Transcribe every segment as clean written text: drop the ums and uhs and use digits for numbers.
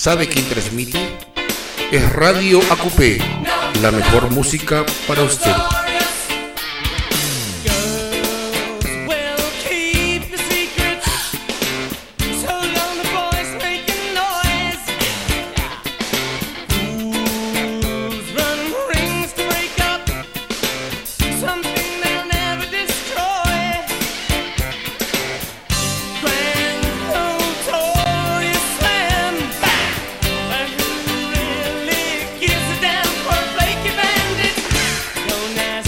¿Sabe quién transmite? Es Radio AQP, la mejor música para usted. Don't ask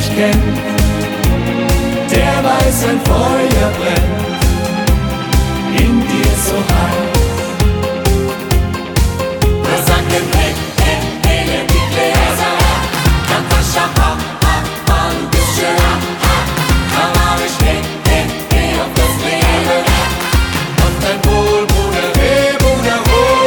dich kennt, der weiß, ein Feuer brennt in dir so heiß. Wir sagen hey, hey, hey, nimm die Gläser, Natascha, ha, ha, ha, du bist schön. Kamarisch, hey, hey, hey, auf das Leben, auf dein Wohl, Bruder, hey, Bruder,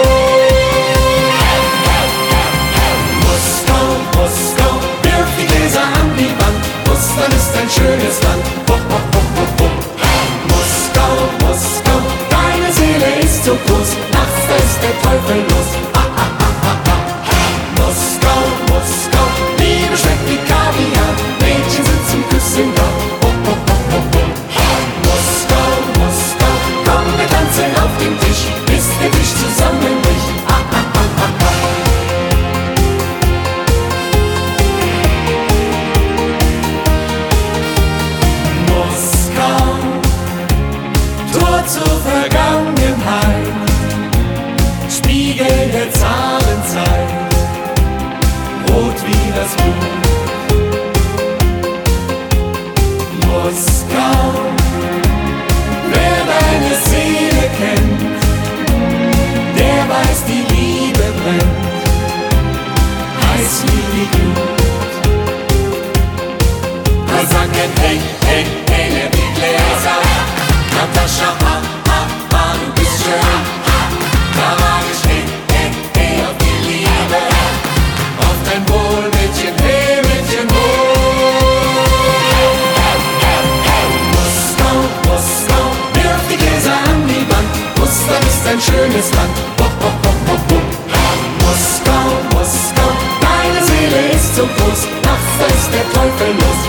Moskau, Moskau, wirf die Gläser an die Wand, Russland ist ein schönes Land. Moskau, Moskau, deine Seele ist so groß, nachts da ist der Teufel los. Moskau, Moskau, Liebe schmeckt wie Kaviar, Mädchen sind zum Küssen da. Moskau, Moskau, komm, wir tanzen auf dem Tisch, bis der Tisch zusammenbricht. Moskau, Tor zur Vergangenheit, Spiegel der Zahlenzeit, rot wie das Blut. Moskau, wer deine Seele kennt, der weiß, die Liebe brennt, heiß wie die Glut. Wir sagen hey, hey, hey, nimm die Gläser, Natascha, ha, ha, ha, du bist schön. Kamarisch, hey, hey, hey, auf die Liebe, auf dein Wohl, Mädchen, hey, Mädchen, wohl. Moskau, Moskau, wirf die Gläser an die Wand, Russland ist ein schönes Land. Moskau, Moskau, deine Seele ist so groß, nachts da ist der Teufel los.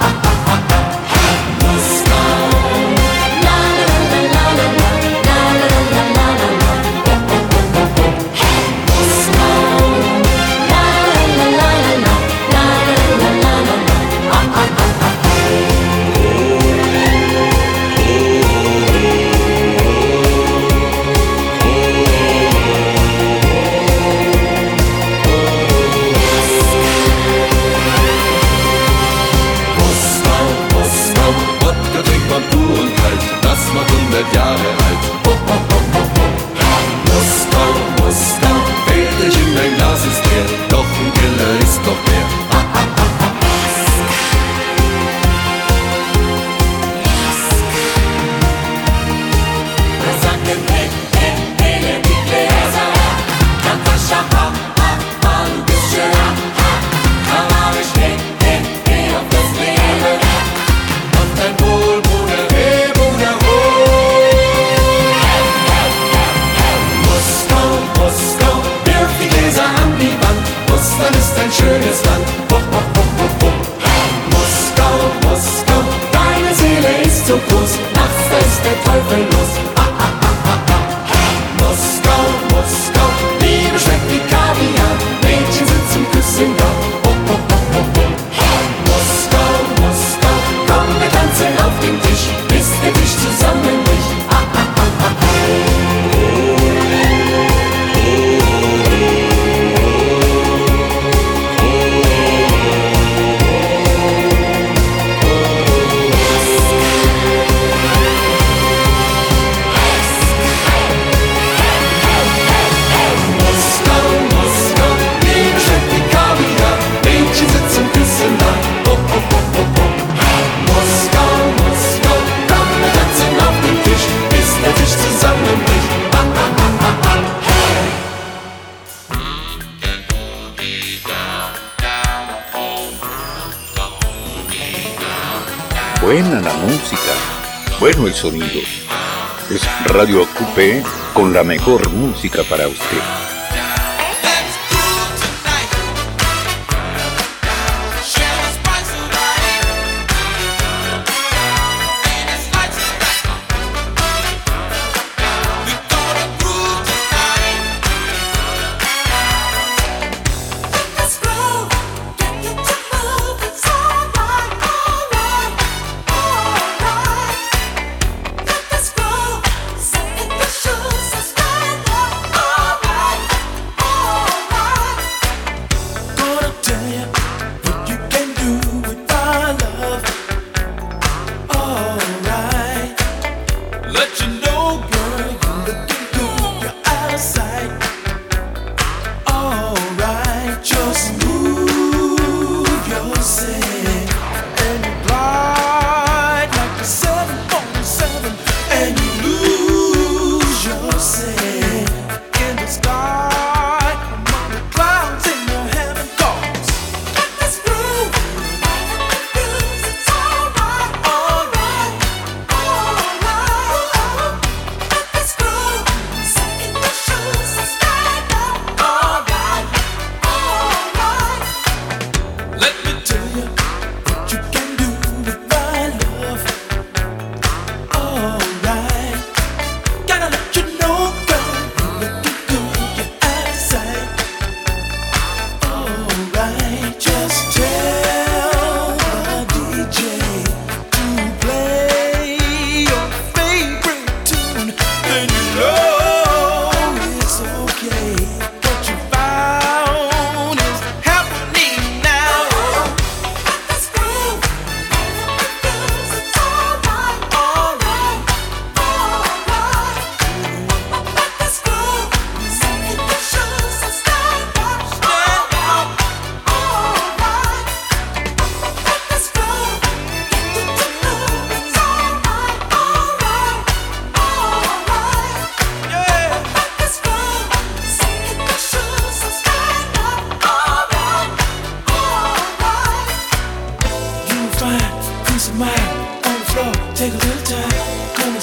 Moskau, la la la la la la, la la la la la la. Moskau, la la la la la la, la la la la la. Moskau, Moskau, Wodka trinkt man pur und kalt, das macht 100 Jahre alt. Moskau, Moskau, fertig in dein Glas ist leer, doch im Keller ist noch mehr. Wir sagen hey, hey, hey, nimm die Gläser, Natascha, ha, ha, ha, du bist schön. Kamarisch, hey, hey, hey, auf das Leben, auf dein Wohl, Bruder, hey, Bruder, Moskau, Moskau, wirf die Gläser an die Wand, Russland ist ein schönes Land. Moskau, Moskau, deine Seele ist so groß, nachts da ist der Teufel los. Moskau, Moskau, Liebe schmeckt wie Kaviar, Mädchen sind zum Küssen da. Moskau, Moskau, komm, wir tanzen auf dem Tisch, bis der Tisch zusammenbricht. Moskau, Moskau, Liebe schmeckt wie Kaviar, Mädchen sind zum Küssen da. Moskau, Moskau, komm, wir tanzen auf dem Tisch, bis der Tisch zusammenbricht. Buena la música, bueno el sonido. Es Radio Acupé con la mejor música para usted. Let's go, set in the shoes, stand up, alright.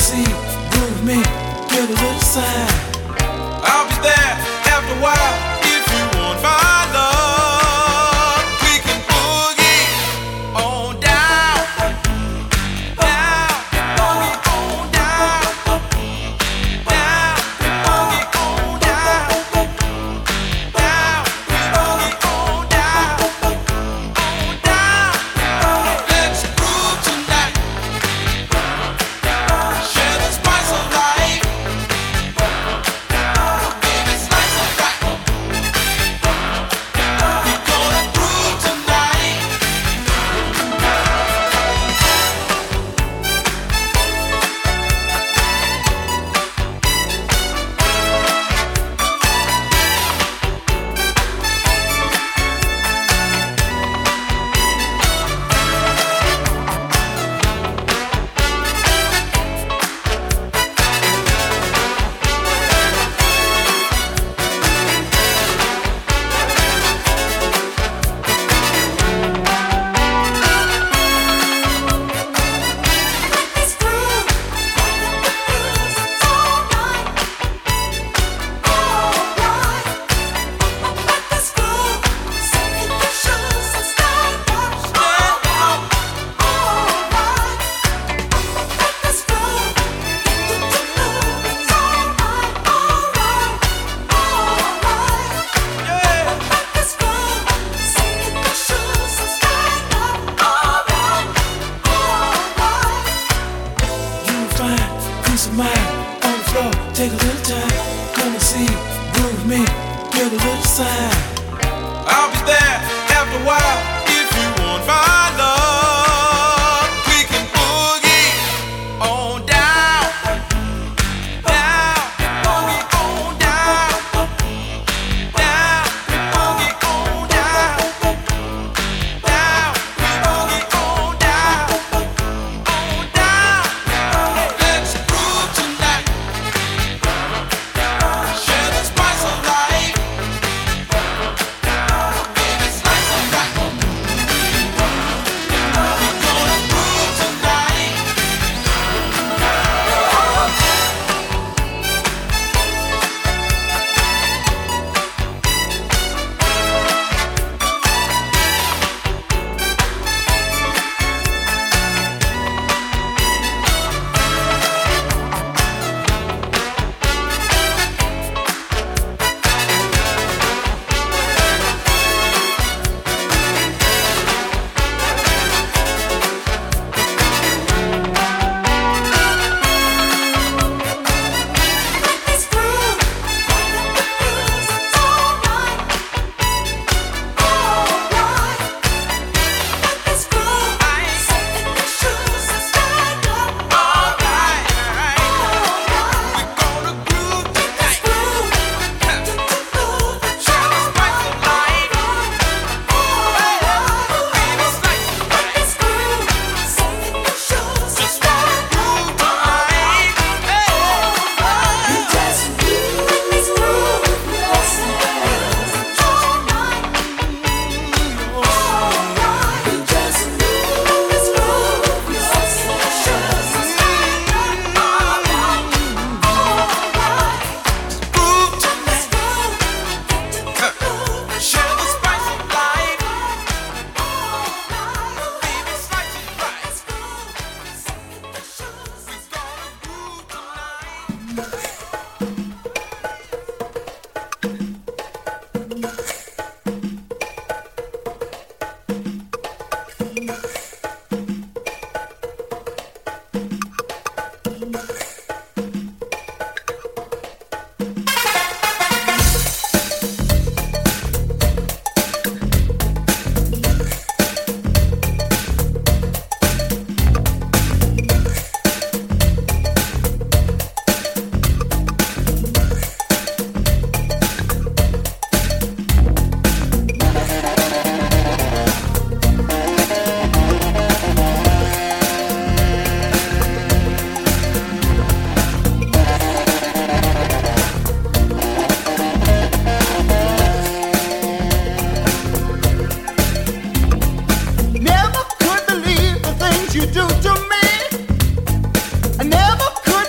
you do to me. I never could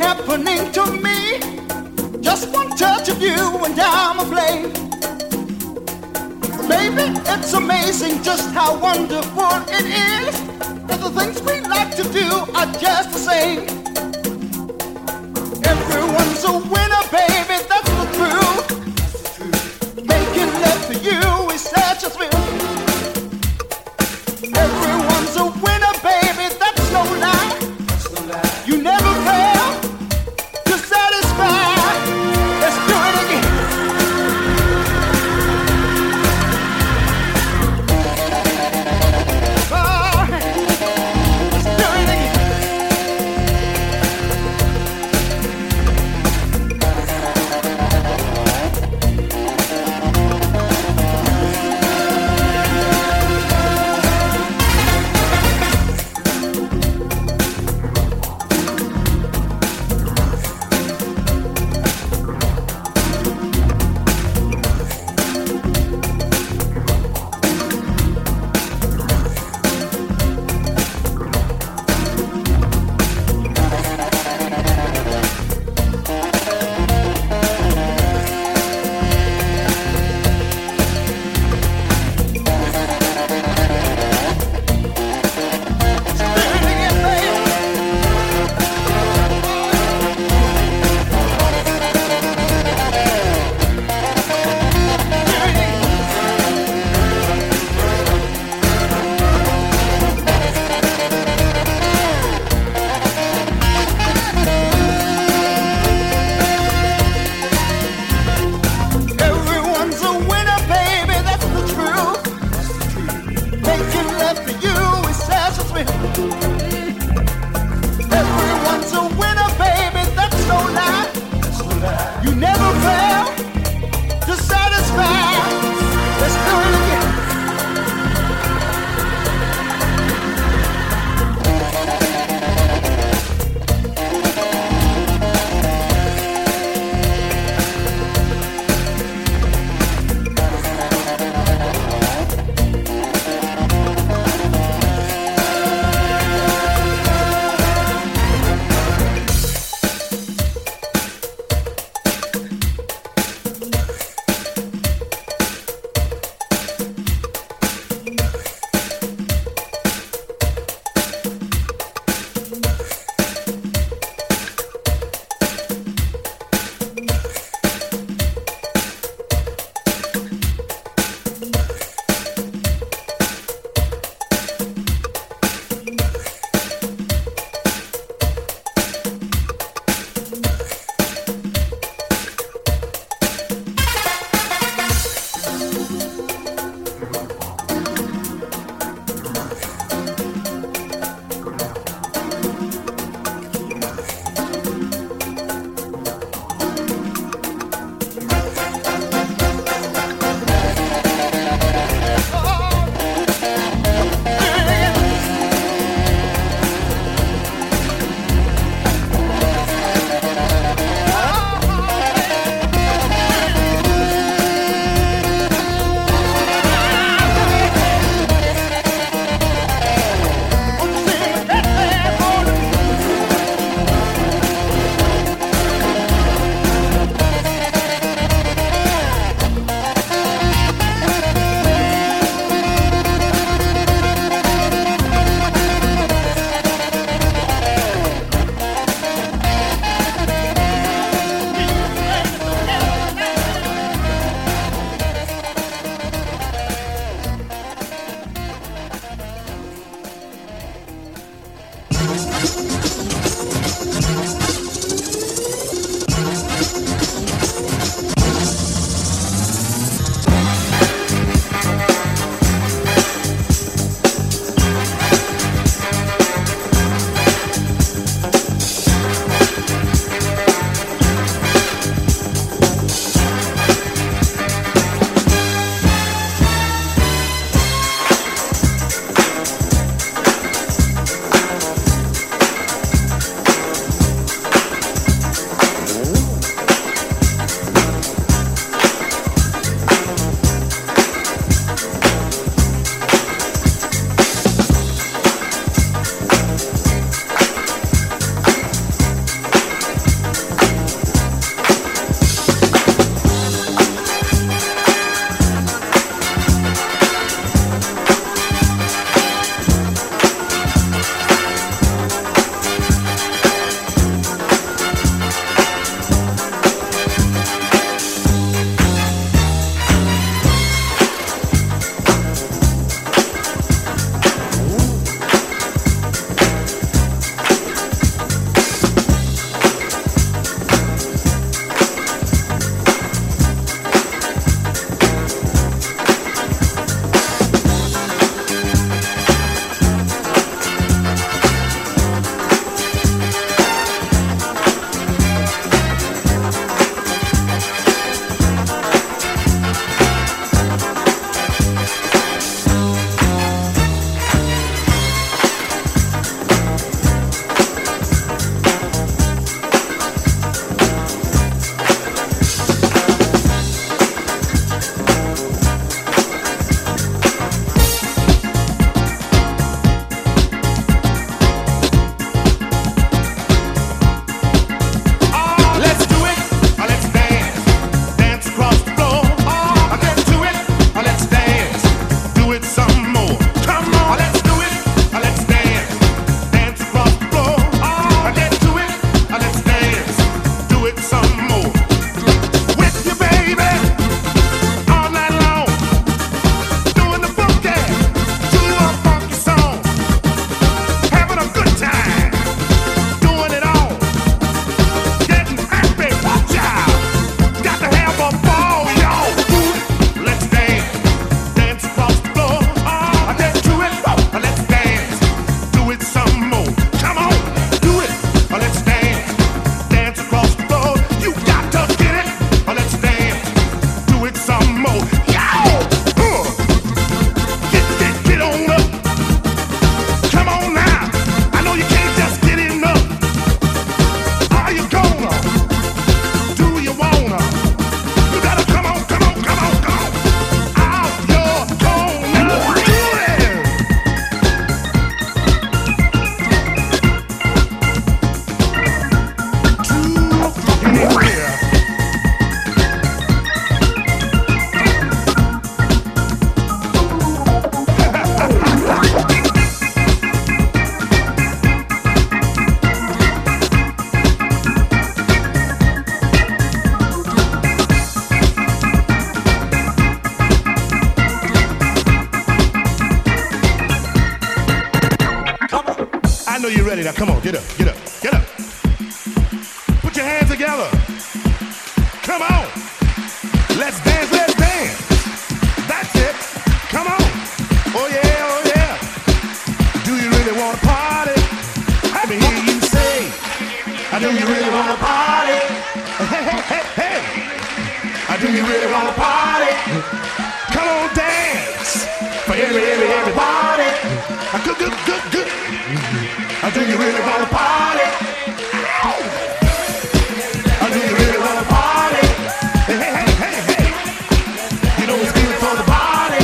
happening to me. Just one touch of you and I'm aflame. Baby, it's amazing just how wonderful it is. That the things we like to do are just the same. Everyone's a winner, baby, that's the truth. Making love to you is such a thrill. Everyone's a winner, baby, that's no lie. You never fail to satisfy. Let's do it again. Let's do it again. Everyone's a winner, baby, that's the truth. Making love to you is such a thrill. Everyone's a winner, baby, that's no lie. You never fail to satisfy. Let's do it again. know you're ready. Now come on, get up, get up, get up. Put your hands together. Come on. Let's dance, let's dance. That's it. Come on. Oh yeah, oh yeah. Do you really want to party? Let me hear you say, I do you really want to party? Hey, hey, hey, hey. I do you really want to party? Come on, dance. For everybody. Good, good, good, good. I do you really want to party? I do you really want to party? Hey, hey, hey, hey, hey. You know it's good for the body.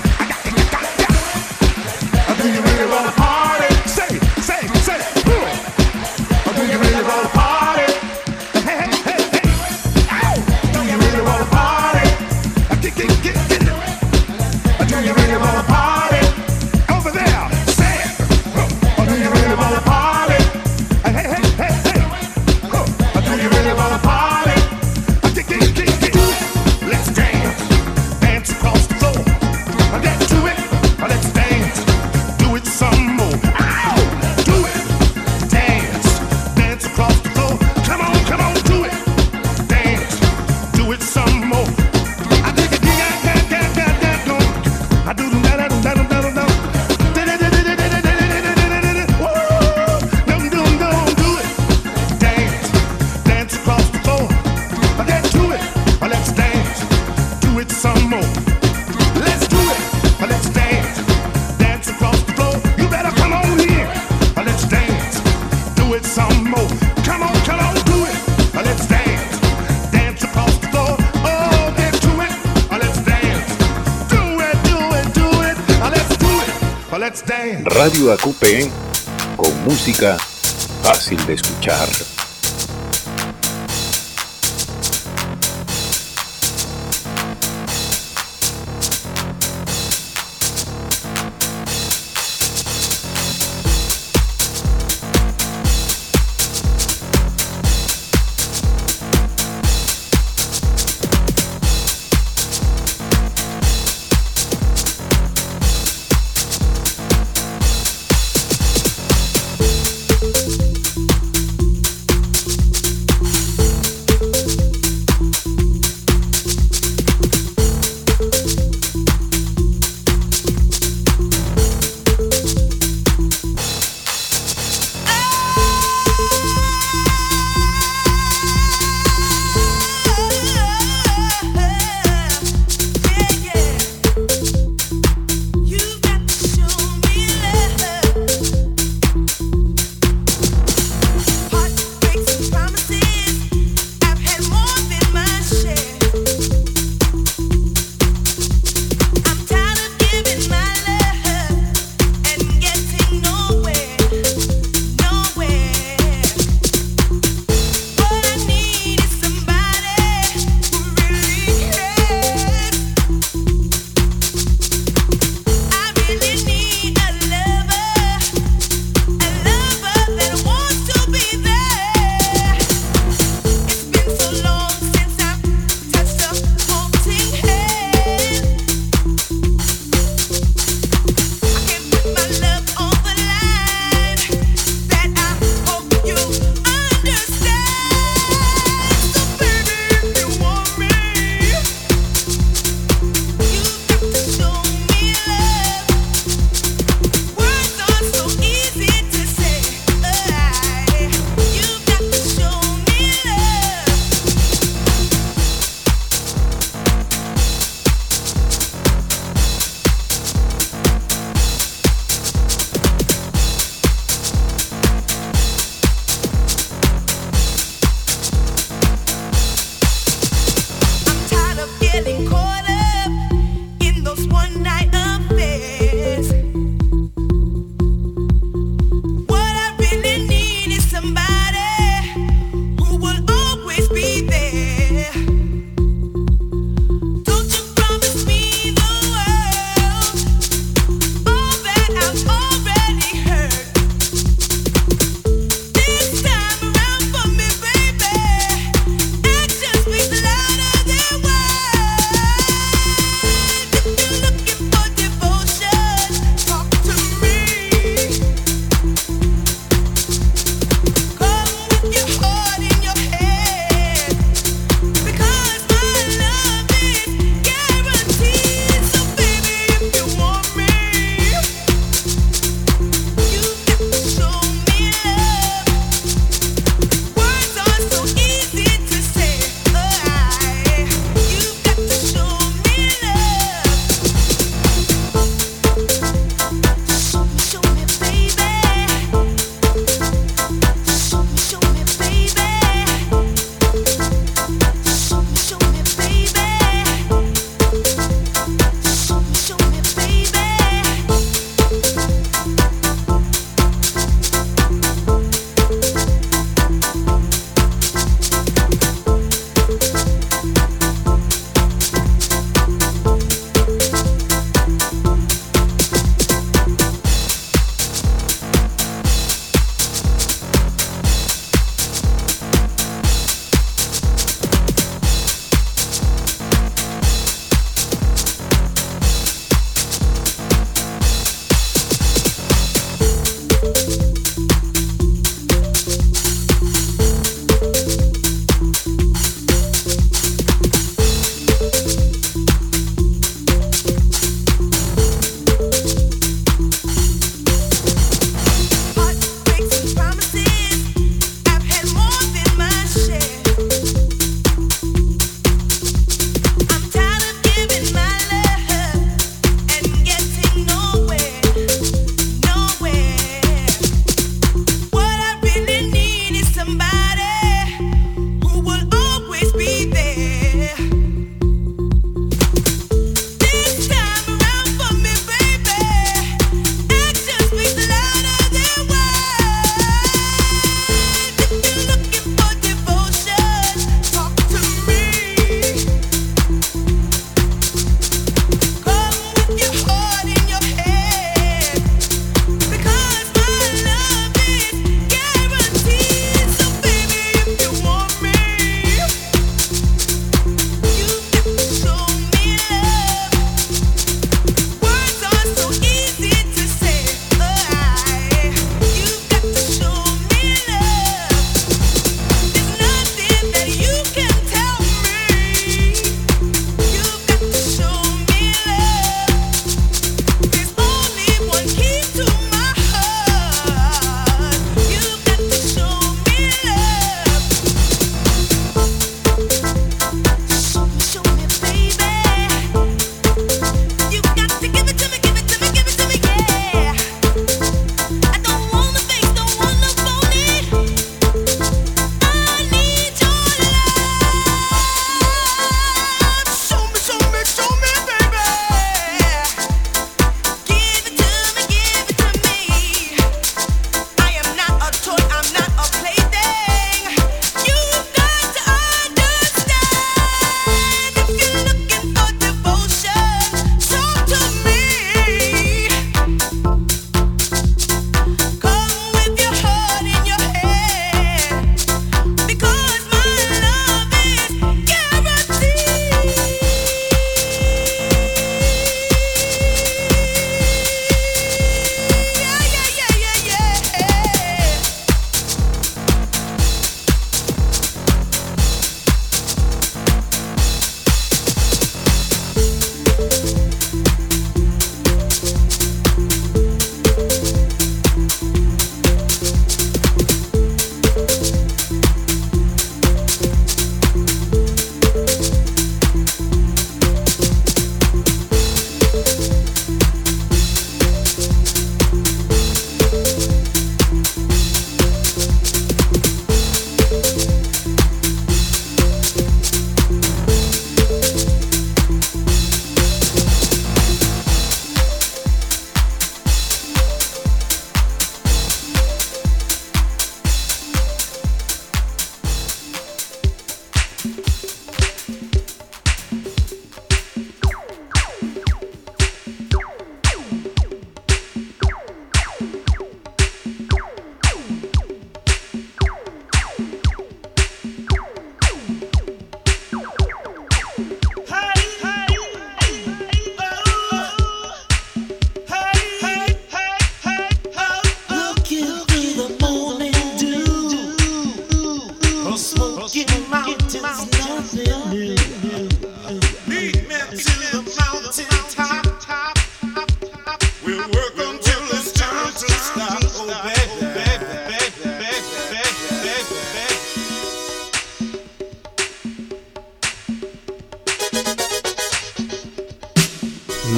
I do you really want to party? Say, say, say. I do you really want to party? Hey, hey, hey, hey. Do you really want to party? Get it. I do you really want to party? Over there, say it. I do you really want to party? Hey, hey, hey, hey, hey. I do you really want to party? Get. Let's dance. Dance across the floor. Get to it. Let's dance. Do it some more. Ow! Do it. Dance. Dance across the floor. Come on, do it. Dance. Do it some more. I dig it. I do that. Do it. Dance. Dance across the floor. Get to it. Let's dance. Do it some more. Let's do it. Let's dance. Dance across the floor. You better come on here. Let's dance. Do it some more. Come on, do it. Let's dance. Dance across the floor. Oh, get to it. Let's dance. Do it. Let's do it. Let's dance. Radio AQP con música fácil de escuchar.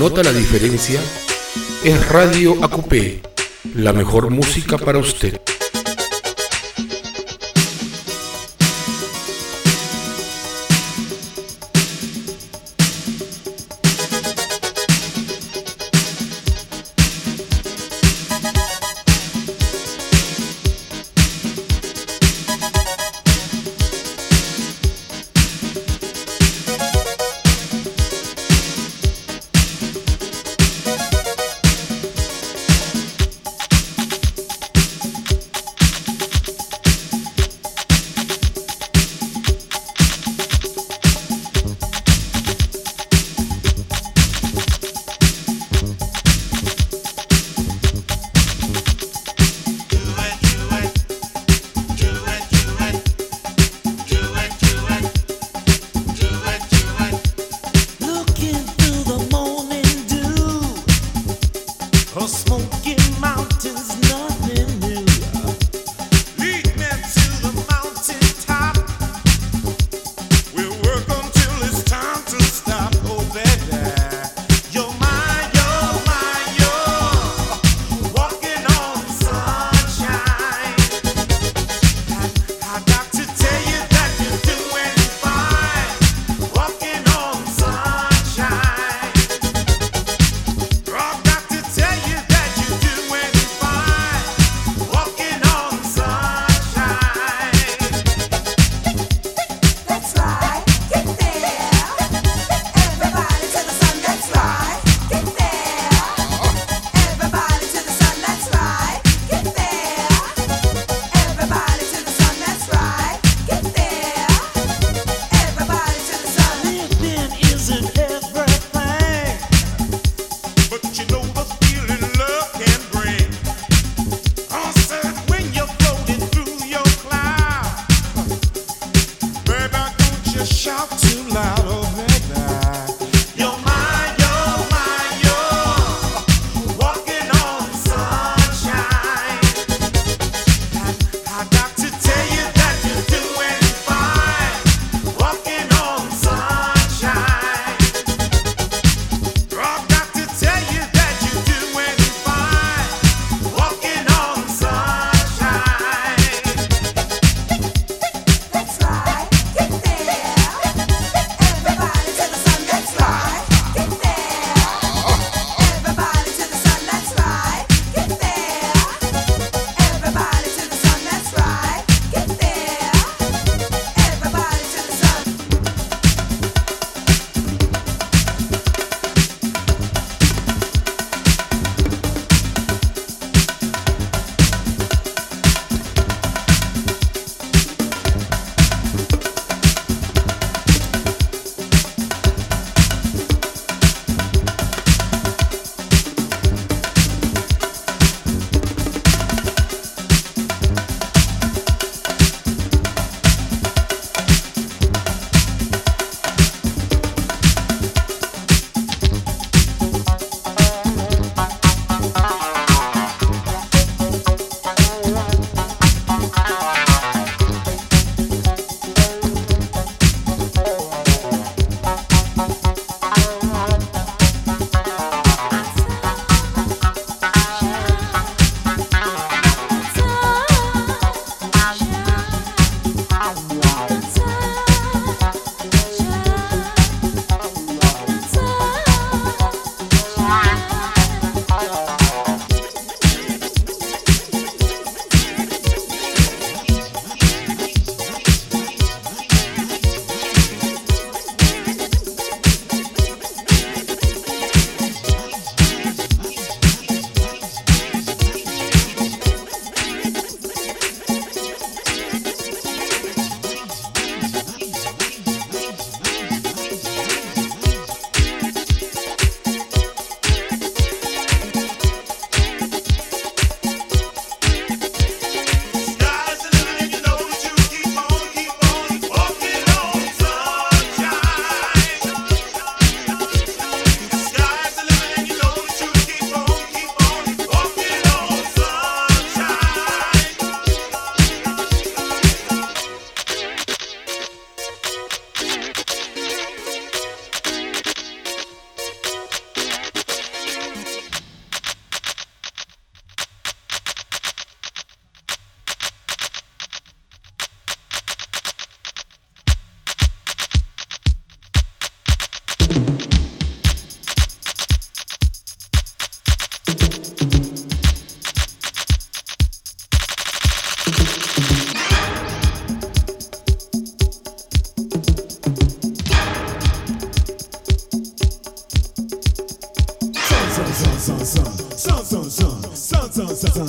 nota la diferencia, es Radio AQP, la mejor música para usted.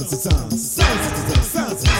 sounds of the time, sounds of the time, sounds of the